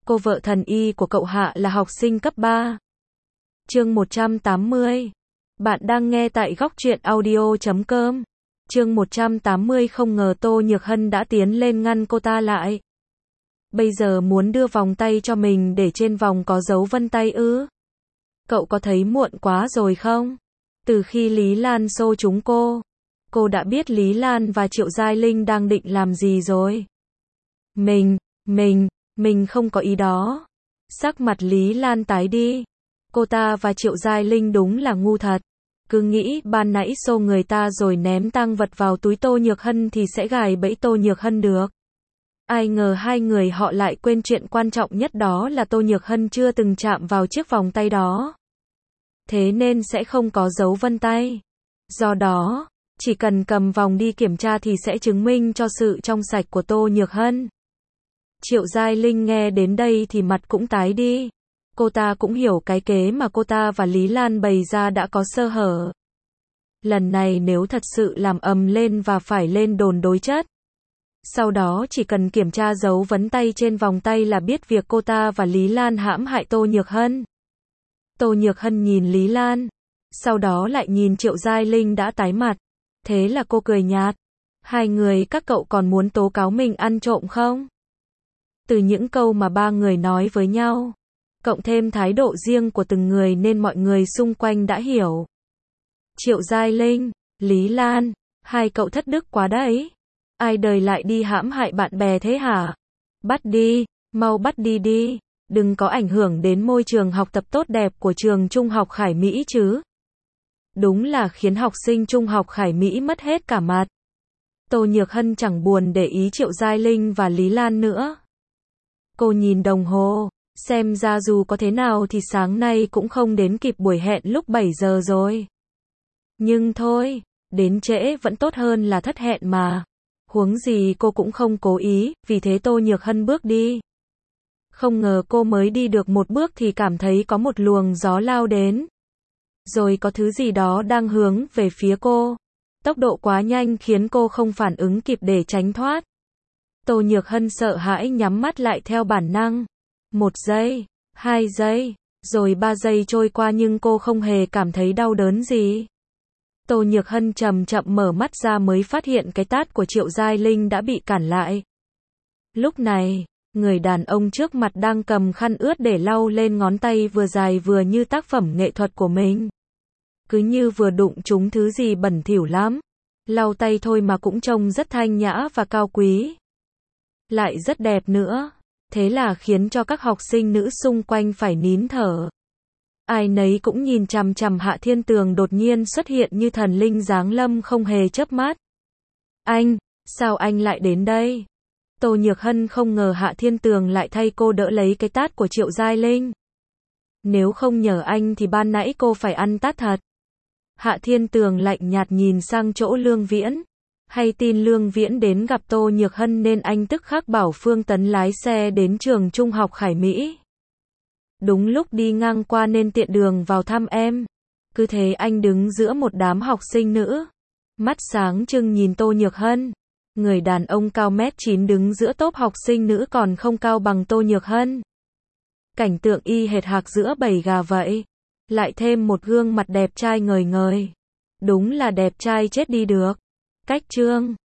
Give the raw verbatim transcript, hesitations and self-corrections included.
Cô vợ thần y của cậu Hạ là học sinh cấp ba. Chương một trăm tám mươi. Bạn đang nghe tại góc truyện audio chấm com. Chương một trăm tám mươi. Không ngờ Tô Nhược Hân đã tiến lên ngăn cô ta lại. Bây giờ muốn đưa vòng tay cho mình để trên vòng có dấu vân tay ư? Cậu có thấy muộn quá rồi không? Từ khi Lý Lan xô chúng cô, cô đã biết Lý Lan và Triệu Giai Linh đang định làm gì rồi. Mình, mình, mình không có ý đó. Sắc mặt Lý Lan tái đi. Cô ta và Triệu Giai Linh đúng là ngu thật. Cứ nghĩ ban nãy xô người ta rồi ném tang vật vào túi Tô Nhược Hân thì sẽ gài bẫy Tô Nhược Hân được. Ai ngờ hai người họ lại quên chuyện quan trọng nhất, đó là Tô Nhược Hân chưa từng chạm vào chiếc vòng tay đó. Thế nên sẽ không có dấu vân tay. Do đó, chỉ cần cầm vòng đi kiểm tra thì sẽ chứng minh cho sự trong sạch của Tô Nhược Hân. Triệu Giai Linh nghe đến đây thì mặt cũng tái đi. Cô ta cũng hiểu cái kế mà cô ta và Lý Lan bày ra đã có sơ hở. Lần này nếu thật sự làm ầm lên và phải lên đồn đối chất, sau đó chỉ cần kiểm tra dấu vân tay trên vòng tay là biết việc cô ta và Lý Lan hãm hại Tô Nhược Hân. Tô Nhược Hân nhìn Lý Lan, sau đó lại nhìn Triệu Giai Linh đã tái mặt. Thế là cô cười nhạt. Hai người các cậu còn muốn tố cáo mình ăn trộm không? Từ những câu mà ba người nói với nhau, cộng thêm thái độ riêng của từng người nên mọi người xung quanh đã hiểu. Triệu Giai Linh, Lý Lan, hai cậu thất đức quá đấy. Ai đời lại đi hãm hại bạn bè thế hả? Bắt đi, mau bắt đi đi. Đừng có ảnh hưởng đến môi trường học tập tốt đẹp của trường Trung học Khải Mỹ chứ. Đúng là khiến học sinh Trung học Khải Mỹ mất hết cả mặt. Tô Nhược Hân chẳng buồn để ý Triệu Giai Linh và Lý Lan nữa. Cô nhìn đồng hồ, xem ra dù có thế nào thì sáng nay cũng không đến kịp buổi hẹn lúc bảy giờ rồi. Nhưng thôi, đến trễ vẫn tốt hơn là thất hẹn mà. Huống gì cô cũng không cố ý, vì thế Tô Nhược Hân bước đi. Không ngờ cô mới đi được một bước thì cảm thấy có một luồng gió lao đến. Rồi có thứ gì đó đang hướng về phía cô. Tốc độ quá nhanh khiến cô không phản ứng kịp để tránh thoát. Tô Nhược Hân sợ hãi nhắm mắt lại theo bản năng. Một giây, hai giây, rồi ba giây trôi qua nhưng cô không hề cảm thấy đau đớn gì. Tô Nhược Hân chậm chậm mở mắt ra mới phát hiện cái tát của Triệu Giai Linh đã bị cản lại. Lúc này, người đàn ông trước mặt đang cầm khăn ướt để lau lên ngón tay vừa dài vừa như tác phẩm nghệ thuật của mình. Cứ như vừa đụng trúng thứ gì bẩn thỉu lắm. Lau tay thôi mà cũng trông rất thanh nhã và cao quý. Lại rất đẹp nữa. Thế là khiến cho các học sinh nữ xung quanh phải nín thở. Ai nấy cũng nhìn chằm chằm Hạ Thiên Tường đột nhiên xuất hiện như thần linh giáng lâm không hề chớp mắt. Anh, sao anh lại đến đây? Tô Nhược Hân không ngờ Hạ Thiên Tường lại thay cô đỡ lấy cái tát của Triệu Giai Linh. Nếu không nhờ anh thì ban nãy cô phải ăn tát thật. Hạ Thiên Tường lạnh nhạt nhìn sang chỗ Lương Viễn. Hay tin Lương Viễn đến gặp Tô Nhược Hân nên anh tức khắc bảo Phương Tấn lái xe đến trường Trung học Khải Mỹ. Đúng lúc đi ngang qua nên tiện đường vào thăm em. Cứ thế anh đứng giữa một đám học sinh nữ. Mắt sáng trưng nhìn Tô Nhược Hân. Người đàn ông cao mét chín đứng giữa tốp học sinh nữ còn không cao bằng Tô Nhược Hân. Cảnh tượng y hệt hạc giữa bầy gà vậy. Lại thêm một gương mặt đẹp trai ngời ngời. Đúng là đẹp trai chết đi được. Cách chương